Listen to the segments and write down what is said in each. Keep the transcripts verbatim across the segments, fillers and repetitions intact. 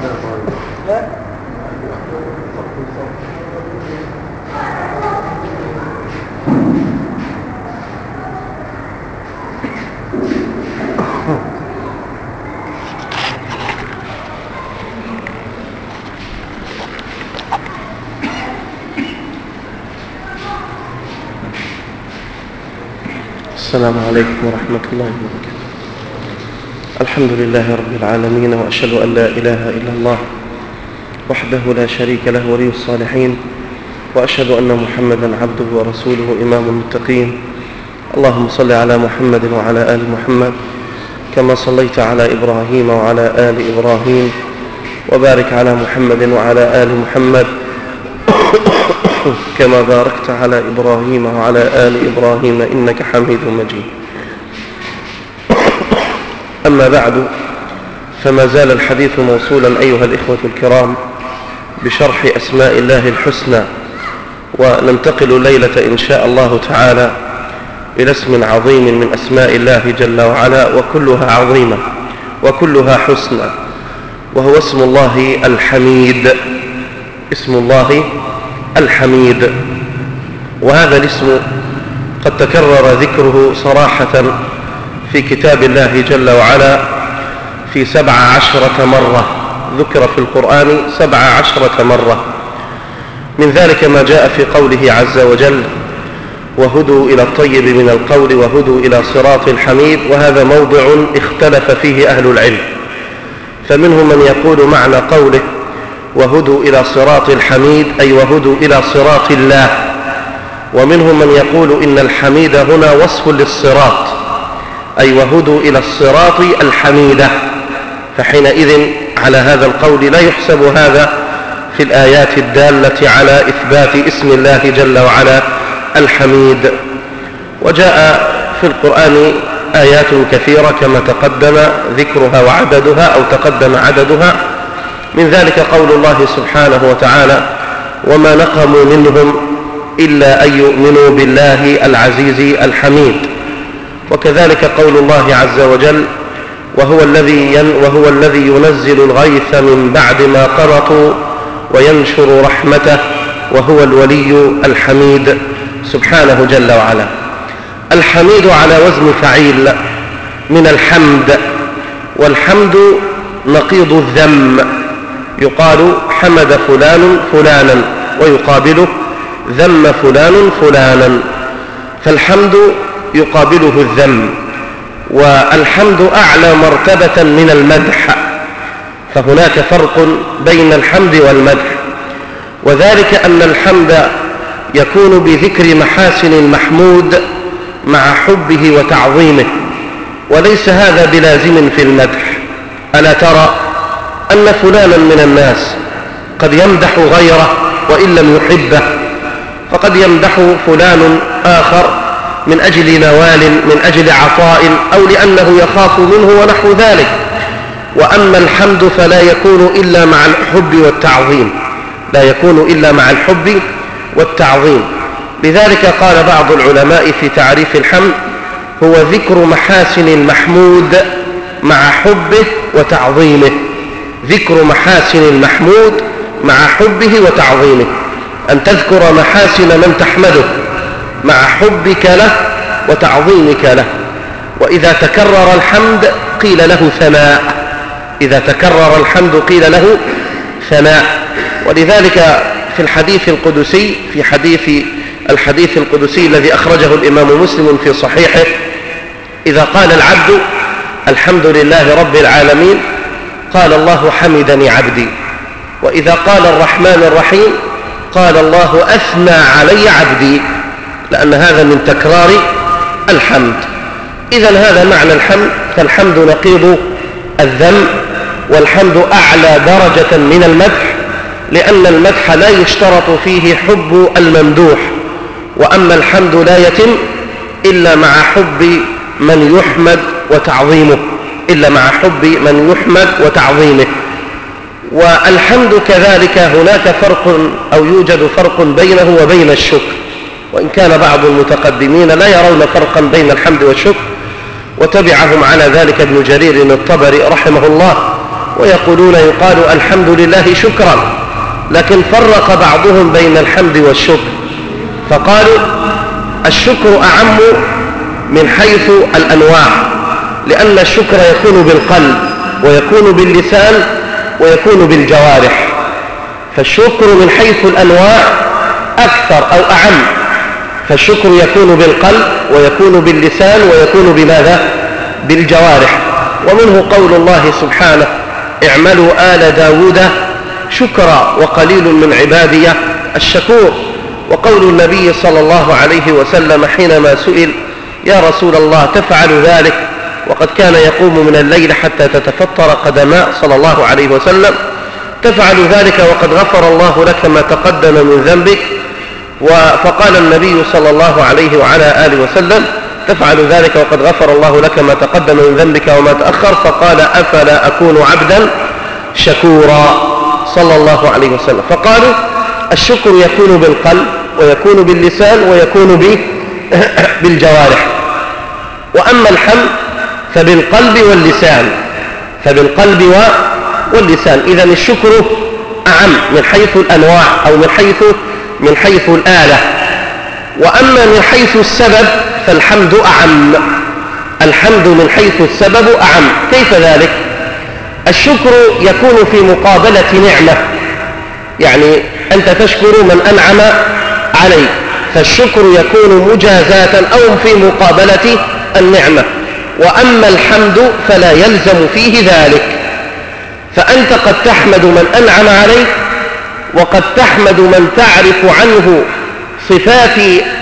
السلام عليكم ورحمة الله وبركاته. الحمد لله رب العالمين، وأشهد أن لا إله إلا الله وحده لا شريك له ولي الصالحين، وأشهد أن محمدا عبده ورسوله إمام المتقين. اللهم صل على محمد وعلى آل محمد كما صليت على إبراهيم وعلى آل إبراهيم، وبارك على محمد وعلى آل محمد كما باركت على إبراهيم وعلى آل إبراهيم إنك حميد مجيد. أما بعد، فما زال الحديث موصولا أيها الإخوة الكرام بشرح أسماء الله الحسنى، وننتقل الليلة إن شاء الله تعالى إلى اسم عظيم من أسماء الله جل وعلا، وكلها عظيمة وكلها حسنى، وهو اسم الله الحميد. اسم الله الحميد، وهذا الاسم قد تكرر ذكره صراحة في كتاب الله جل وعلا في سبع عشرة مرة، ذكر في القرآن سبع عشرة مرة. من ذلك ما جاء في قوله عز وجل: وهدوا إلى الطيب من القول وهدوا إلى صراط الحميد. وهذا موضع اختلف فيه أهل العلم، فمنهم من يقول معنى قوله وهدوا إلى صراط الحميد أي وهدوا إلى صراط الله، ومنهم من يقول إن الحميد هنا وصف للصراط، أي وهدوا إلى الصراط الحميدة، فحينئذ على هذا القول لا يحسب هذا في الآيات الدالة على إثبات اسم الله جل وعلا الحميد. وجاء في القرآن آيات كثيرة كما تقدم ذكرها وعددها أو تقدم عددها، من ذلك قول الله سبحانه وتعالى: وما نقموا منهم إلا أن يؤمنوا بالله العزيز الحميد. وكذلك قول الله عز وجل: وهو الذي ين وهو الذي ينزل الغيث من بعد ما قنطوا وينشر رحمته وهو الولي الحميد سبحانه جل وعلا. الحميد على وزن فعيل من الحمد، والحمد نقيض الذم، يقال حمد فلان فلانا ويقابله ذم فلان فلانا، فالحمد يقابله الذم. والحمد أعلى مرتبة من المدح، فهناك فرق بين الحمد والمدح، وذلك أن الحمد يكون بذكر محاسن المحمود مع حبه وتعظيمه، وليس هذا بلازم في المدح. ألا ترى أن فلانا من الناس قد يمدح غيره وإن لم يحبه، فقد يمدح فلان آخر من أجل نوال، من أجل عطاء، أو لأنه يخاف منه ونحو ذلك. وأما الحمد فلا يكون إلا مع الحب والتعظيم، لا يكون إلا مع الحب والتعظيم. لذلك قال بعض العلماء في تعريف الحمد: هو ذكر محاسن المحمود مع حبه وتعظيمه. ذكر محاسن المحمود مع حبه وتعظيمه، أن تذكر محاسن من تحمده مع حبك له وتعظيمك له. وإذا تكرر الحمد قيل له ثناء، إذا تكرر الحمد قيل له ثناء. ولذلك في الحديث القدسي، في حديث الحديث القدسي الذي أخرجه الإمام مسلم في صحيحه: إذا قال العبد الحمد لله رب العالمين قال الله حمدني عبدي. وإذا قال الرحمن الرحيم قال الله أثنى علي عبدي، لأن هذا من تكرار الحمد. إذن هذا معنى الحمد، فالحمد نقيض الذم، والحمد أعلى درجة من المدح، لأن المدح لا يشترط فيه حب الممدوح، وأما الحمد لا يتم إلا مع حب من يحمد وتعظيمه، إلا مع حب من يحمد وتعظيمه. والحمد كذلك هناك فرق أو يوجد فرق بينه وبين الشكر، وإن كان بعض المتقدمين لا يرون فرقا بين الحمد والشكر، وتبعهم على ذلك ابن جرير الطبري رحمه الله ويقولون يقال الحمد لله شكرا، لكن فرق بعضهم بين الحمد والشكر، فقالوا الشكر أعم من حيث الأنواع، لأن الشكر يكون بالقلب ويكون باللسان ويكون بالجوارح، فالشكر من حيث الأنواع أكثر أو أعم، فالشكر يكون بالقلب ويكون باللسان ويكون بماذا؟ بالجوارح. ومنه قول الله سبحانه اعملوا آل داود شكرا وقليل من عبادي الشكور. وقول النبي صلى الله عليه وسلم حينما سئل يا رسول الله تفعل ذلك وقد كان يقوم من الليل حتى تتفطر قدماء صلى الله عليه وسلم، تفعل ذلك وقد غفر الله لك ما تقدم من ذنبك؟ فقال النبي صلى الله عليه وعلى آله وسلم تفعل ذلك وقد غفر الله لك ما تقدم من ذنبك وما تأخر، فقال أفلا أكون عبدا شكورا صلى الله عليه وسلم. فقالوا الشكر يكون بالقلب ويكون باللسان ويكون بالجوارح، وأما الحمد فبالقلب واللسان فبالقلب واللسان. إذن الشكر أعم من حيث الأنواع أو من حيث من حيث الآلة. وأما من حيث السبب فالحمد أعم، الحمد من حيث السبب أعم. كيف ذلك؟ الشكر يكون في مقابلة نعمة، يعني أنت تشكر من أنعم عليك، فالشكر يكون مجازاة أو في مقابلة النعمة. وأما الحمد فلا يلزم فيه ذلك، فأنت قد تحمد من أنعم عليك وقد تحمد من تعرف عنه صفات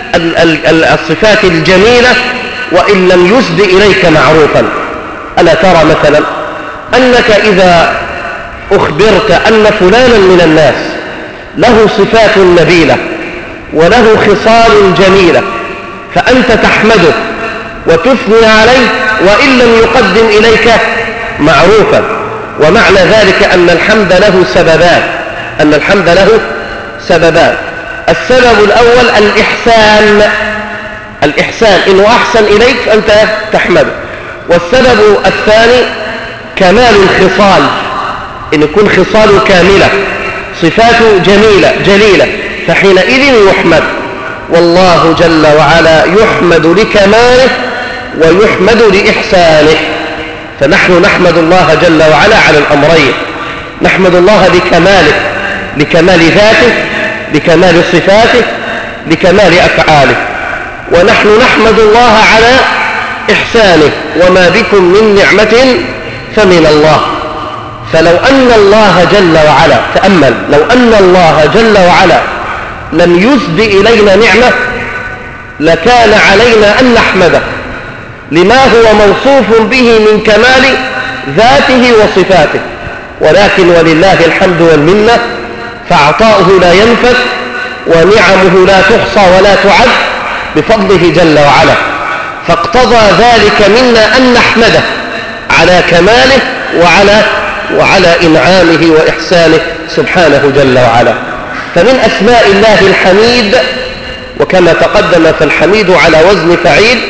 الصفات الجميلة وإن لم يسد إليك معروفا. ألا ترى مثلا أنك إذا أخبرت أن فلانا من الناس له صفات نبيلة وله خصال جميلة، فأنت تحمده وتثني عليه وإن لم يقدم إليك معروفا. ومعنى ذلك أن الحمد له سببان أن الحمد له سببان السبب الأول الإحسان الإحسان إنه أحسن إليك فأنت تحمده. والسبب الثاني كمال الخصال، إن يكون خصاله كاملة، صفاته جميلة جليلة، فحينئذ يحمد. والله جل وعلا يحمد لكماله ويحمد لإحسانه. فنحن نحمد الله جل وعلا على الأمرين، نحمد الله لكماله، لكمال ذاته، لكمال صفاته، لكمال أفعاله. ونحن نحمد الله على إحسانه، وما بكم من نعمة فمن الله. فلو أن الله جل وعلا، تأمل، لو أن الله جل وعلا لم يسد إلينا نعمة لكان علينا أن نحمده لما هو موصوف به من كمال ذاته وصفاته. ولكن ولله الحمد والمنة، فعطاؤه لا ينفد ونعمه لا تحصى ولا تعد بفضله جل وعلا، فاقتضى ذلك منا أن نحمده على كماله وعلى وعلى إنعامه وإحسانه سبحانه جل وعلا. فمن أسماء الله الحميد، وكما تقدم فالحميد على وزن فعيل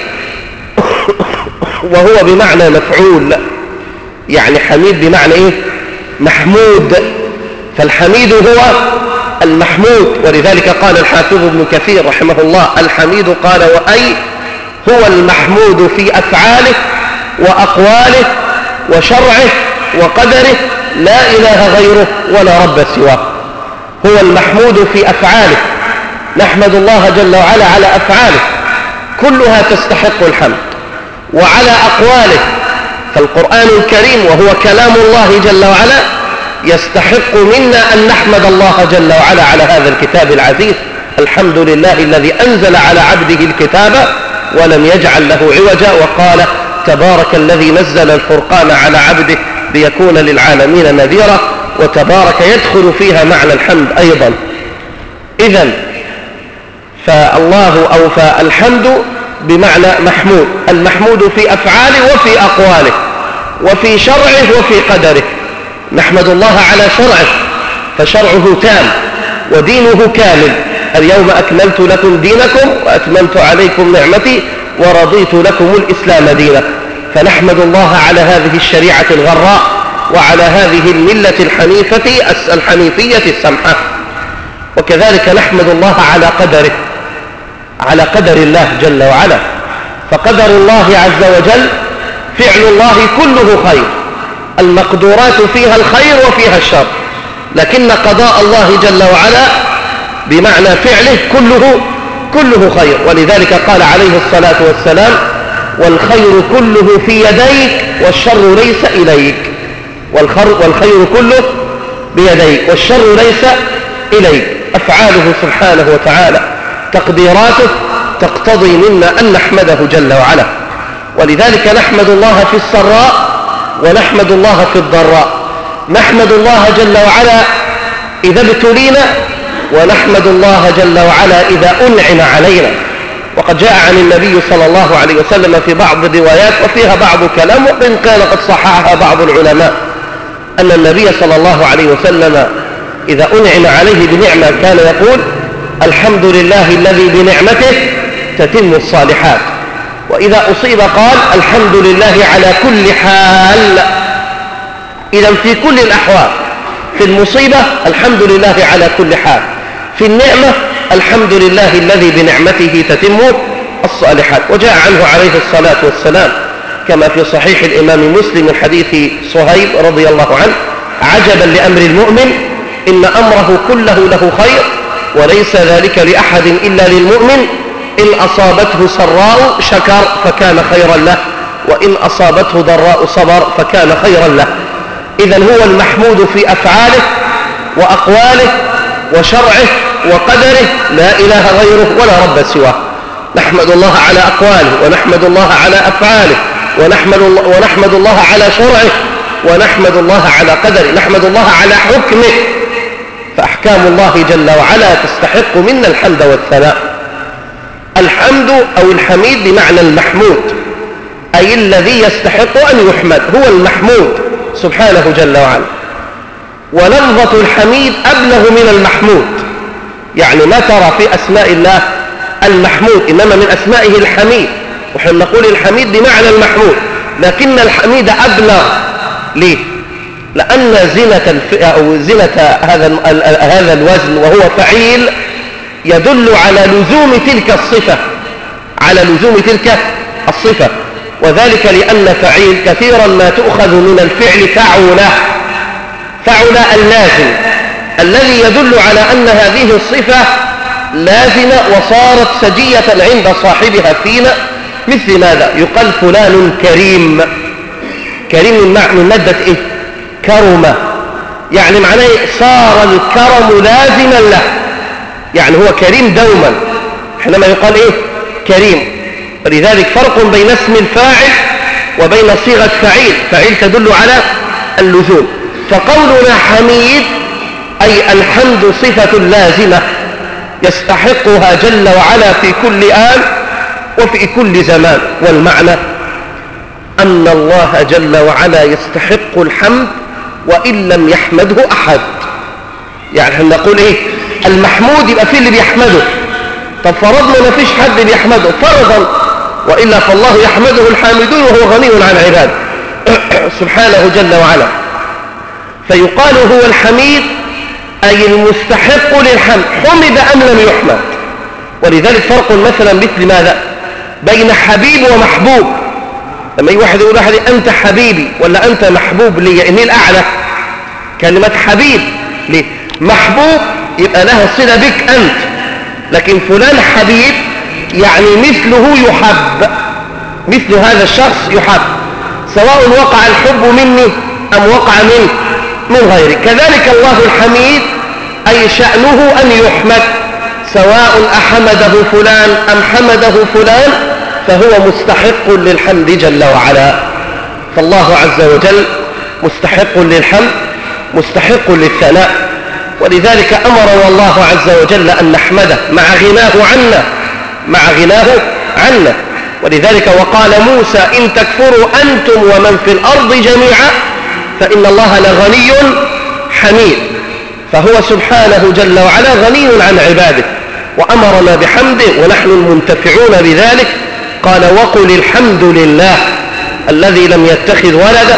وهو بمعنى مفعول، يعني حميد بمعنى إيه؟ محمود. فالحميد هو المحمود، ولذلك قال الحافظ ابن كثير رحمه الله الحميد قال وأي هو المحمود في أفعاله وأقواله وشرعه وقدره، لا إله غيره ولا رب سواه. هو المحمود في أفعاله، نحمد الله جل وعلا على أفعاله كلها تستحق الحمد، وعلى أقواله، فالقرآن الكريم وهو كلام الله جل وعلا يستحق منا أن نحمد الله جل وعلا على هذا الكتاب العزيز. الحمد لله الذي أنزل على عبده الكتاب ولم يجعل له عوجا، وقال تبارك الذي نزل الفرقان على عبده ليكون للعالمين نذيرا. وتبارك يدخل فيها معنى الحمد أيضا. إذن فالله أو فالحمد بمعنى محمود، المحمود في أفعاله وفي أقواله وفي شرعه وفي قدره. نحمد الله على شرعه، فشرعه تام ودينه كامل. اليوم أكملت لكم دينكم وأتممت عليكم نعمتي ورضيت لكم الإسلام دينا. فنحمد الله على هذه الشريعة الغراء وعلى هذه الملة الحنيفة الحنيفية السمحة. وكذلك نحمد الله على قدره، على قدر الله جل وعلا، فقدر الله عز وجل فعل الله كله خير، المقدورات فيها الخير وفيها الشر، لكن قضاء الله جل وعلا بمعنى فعله كله كله خير. ولذلك قال عليه الصلاة والسلام: والخير كله في يديك والشر ليس إليك. والخير كله بيديك والشر ليس إليك. أفعاله سبحانه وتعالى، تقديراته تقتضي منا أن نحمده جل وعلا. ولذلك نحمد الله في السراء ونحمد الله في الضراء. نحمد الله جل وعلا إذا ابتلينا، ونحمد الله جل وعلا إذا أنعم علينا. وقد جاء عن النبي صلى الله عليه وسلم في بعض الروايات وفيها بعض كلام وإن كان قد صححها بعض العلماء أن النبي صلى الله عليه وسلم إذا أنعم عليه بنعمة كان يقول: الحمد لله الذي بنعمته تتم الصالحات. وإذا أصيب قال: الحمد لله على كل حال. إذا في كل الأحوال، في المصيبة الحمد لله على كل حال، في النعمة الحمد لله الذي بنعمته تتم الصالحات. وجاء عنه عليه الصلاة والسلام كما في صحيح الإمام مسلم من حديث صهيب رضي الله عنه: عجبا لأمر المؤمن إن أمره كله له خير وليس ذلك لأحد إلا للمؤمن، إن أصابته سراء شكر فكان خيرا له، وإن أصابته ضراء صبر فكان خيرا له. إذن هو المحمود في أفعاله وأقواله وشرعه وقدره، لا إله غيره ولا رب سواه. نحمد الله على أقواله، ونحمد الله على أفعاله، ونحمد الله, ونحمد الله على شرعه، ونحمد الله على قدره، نحمد الله على حكمه. فأحكام الله جل وعلا تستحق منا الحمد والثناء. الحمد أو الحميد بمعنى المحمود، أي الذي يستحق أن يحمد، هو المحمود سبحانه جل وعلا. ولفظة الحميد أبلغ من المحمود، يعني ما ترى في أسماء الله المحمود، إنما من أسمائه الحميد، ونحن نقول الحميد بمعنى المحمود، لكن الحميد أبلغ. ليه؟ لأن زنة الف... أو زنة هذا هذا الوزن وهو فعيل يدل على لزوم تلك الصفة، على لزوم تلك الصفة. وذلك لأن فعيل كثيرا ما تؤخذ من الفعل فعل، فعل اللازم الذي يدل على أن هذه الصفة لازمة وصارت سجية عند صاحبها فينا. مثل ماذا؟ يقال فلان كريم. كريم من مادة إيه؟ كرمة، يعني معناه صار الكرم لازما له، يعني هو كريم دوما حينما يقال إيه؟ كريم. ولذلك فرق بين اسم الفاعل وبين صيغة فعيل. فعيل تدل على اللزوم. فقولنا حميد أي الحمد صفة لازمة يستحقها جل وعلا في كل آن وفي كل زمان. والمعنى أن الله جل وعلا يستحق الحمد وإن لم يحمده أحد. يعني نقول إيه؟ المحمود يبقى فيه اللي بيحمده. طب فرضنا ما فيش حد بيحمده فرضا، وإلا فالله يحمده الحامدون وهو غني عن عباده سبحانه جل وعلا. فيقال هو الحميد أي المستحق للحمد، حمد أم لم يحمد. ولذلك فرق مثلا مثل ماذا؟ بين حبيب ومحبوب. لما يجي واحد يقول واحد أنت حبيبي ولا أنت محبوب لي، إني الأعلى كلمة حبيب. ليه؟ محبوب يبقى لها صلة بك أنت، لكن فلان حبيب يعني مثله يحب، مثل هذا الشخص يحب، سواء وقع الحب مني أم وقع منه من غيره. كذلك الله الحميد أي شأنه أن يحمد، سواء أحمده فلان أم حمده فلان فهو مستحق للحمد جل وعلا. فالله عز وجل مستحق للحمد مستحق للثناء. ولذلك أمرنا الله عز وجل أن نحمده مع غناه عنا، مع غناه عنا. ولذلك وقال موسى إن تكفروا أنتم ومن في الأرض جميعا فإن الله لغني حميد. فهو سبحانه جل وعلا غني عن عباده وأمرنا بحمده ونحن المنتفعون بذلك. قال وقل الحمد لله الذي لم يتخذ ولدا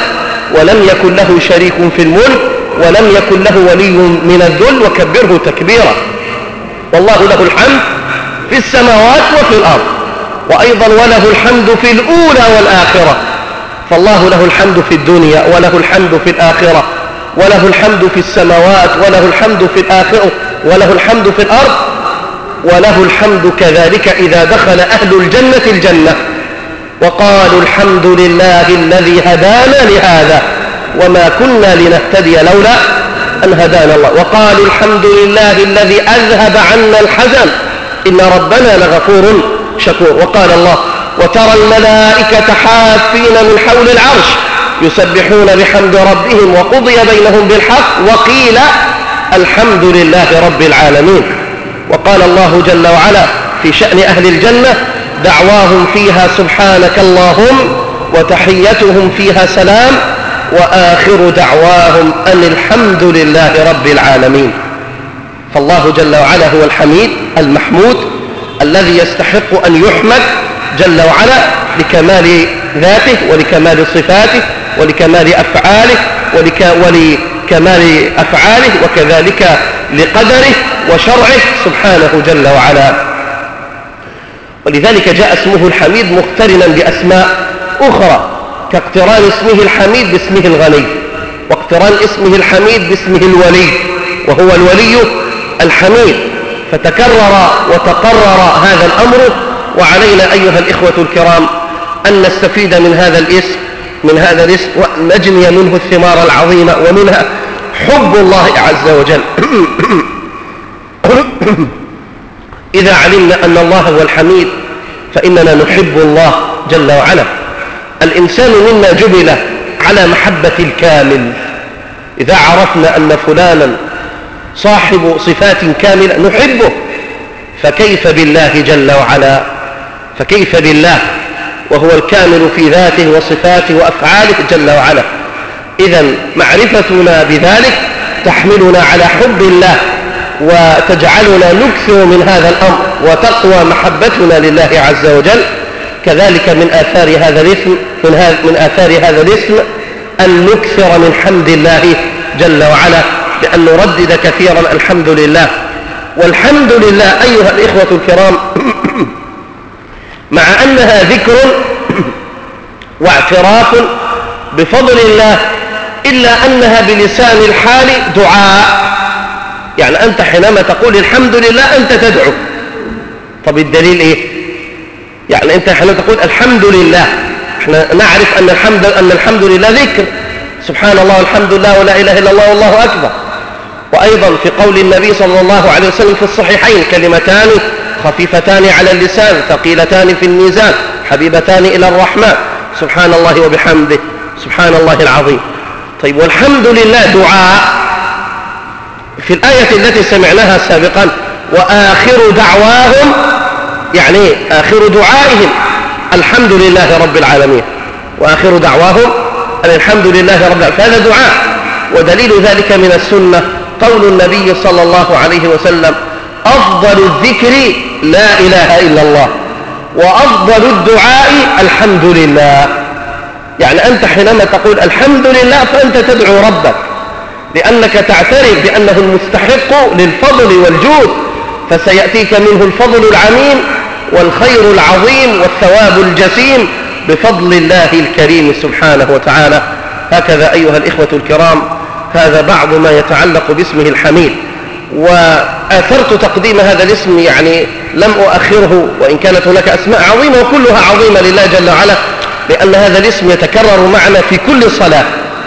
ولم يكن له شريك في الملك ولم يكن له ولي من الذل وكبره تكبيرا. والله له الحمد في السماوات وفي الأرض، وأيضا وله الحمد في الأولى والآخرة. فالله له الحمد في الدنيا وله الحمد في الآخرة، وله الحمد في السماوات وله الحمد في الآخرة وله الحمد في الأرض، وله الحمد كذلك إذا دخل أهل الجنة الجنة وقالوا الحمد لله الذي هدانا لهذا وما كنا لنهتدي لولا أن هدانا الله، وقالوا الحمد لله الذي أذهب عنا الحزن إن ربنا لغفور شكور. وقال الله وترى الملائكة حافين من حول العرش يسبحون بحمد ربهم وقضي بينهم بالحق وقيل الحمد لله رب العالمين. وقال الله جل وعلا في شأن أهل الجنة دعواهم فيها سبحانك اللهم وتحيتهم فيها سلام وآخر دعواهم أن الحمد لله رب العالمين. فالله جل وعلا هو الحميد المحمود الذي يستحق أن يحمد جل وعلا لكمال ذاته ولكمال صفاته ولكمال أفعاله ولك ولكمال أفعاله وكذلك لقدره وشرعه سبحانه جل وعلا. ولذلك جاء اسمه الحميد مقترنا بأسماء أخرى كاقتران اسمه الحميد باسمه الغني، واقتران اسمه الحميد باسمه الولي وهو الولي الحميد، فتكرر وتقرر هذا الأمر. وعلينا أيها الإخوة الكرام أن نستفيد من هذا الاسم من هذا الاسم ونجني منه الثمار العظيمة، ومنها حب الله عز وجل. إذا علمنا أن الله هو الحميد فإننا نحب الله جل وعلا. الإنسان منا جبل على محبة الكامل. إذا عرفنا أن فلانا صاحب صفات كاملة نحبه، فكيف بالله جل وعلا؟ فكيف بالله وهو الكامل في ذاته وصفاته وأفعاله جل وعلا؟ إذن معرفتنا بذلك تحملنا على حب الله وتجعلنا نكثر من هذا الأمر وتقوى محبتنا لله عز وجل. كذلك من آثار هذا الاسم من, هذا من آثار هذا الاسم أن نكثر من حمد الله جل وعلا، بأن نردد كثيرا الحمد لله. والحمد لله أيها الإخوة الكرام مع أنها ذكر واعتراف بفضل الله إلا أنها بلسان الحال دعاء. يعني أنت حينما تقول الحمد لله أنت تدعو. طب الدليل إيه؟ يعني أنت حينما تقول الحمد لله احنا نعرف أن الحمد, أن الحمد لله ذكر، سبحان الله والحمد لله ولا إله إلا الله والله أكبر. وأيضا في قول النبي صلى الله عليه وسلم في الصحيحين كلمتان خفيفتان على اللسان ثقيلتان في الميزان حبيبتان إلى الرحمن سبحان الله وبحمده سبحان الله العظيم. طيب والحمد لله دعاء في الآية التي سمعناها سابقا وآخر دعواهم، يعني آخر دعائهم الحمد لله رب العالمين، وآخر دعواهم أن الحمد لله رب العالمين، فهذا دعاء. ودليل ذلك من السنة قول النبي صلى الله عليه وسلم أفضل الذكر لا إله إلا الله وأفضل الدعاء الحمد لله. يعني أنت حينما تقول الحمد لله فأنت تدعو ربك لأنك تعترف بأنه المستحق للفضل والجود، فسيأتيك منه الفضل العميم والخير العظيم والثواب الجسيم بفضل الله الكريم سبحانه وتعالى. هكذا أيها الإخوة الكرام هذا بعض ما يتعلق باسمه الحميد. وآثرت تقديم هذا الاسم، يعني لم أؤخره وإن كانت هناك أسماء عظيمة وكلها عظيمة لله جل وعلا، لأن هذا الاسم يتكرر معنا في كل صلاة.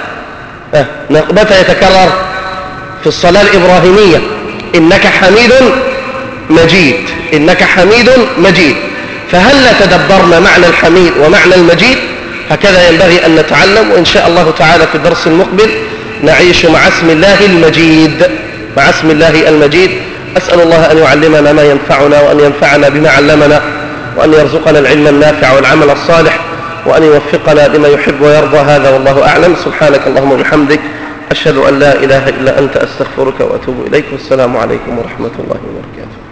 متى يتكرر؟ في الصلاة الإبراهيمية إنك حميد مجيد، إنك حميد مجيد. فهل تدبرنا معنى الحميد ومعنى المجيد؟ هكذا ينبغي أن نتعلم. وإن شاء الله تعالى في الدرس المقبل نعيش مع اسم الله المجيد مع اسم الله المجيد. أسأل الله أن يعلمنا ما ينفعنا وأن ينفعنا بما علمنا وأن يرزقنا العلم النافع والعمل الصالح وأن يوفقنا لما يحب ويرضى. هذا والله أعلم. سبحانك اللهم وبحمدك أشهد أن لا إله إلا أنت أستغفرك وأتوب إليك. والسلام عليكم ورحمة الله وبركاته.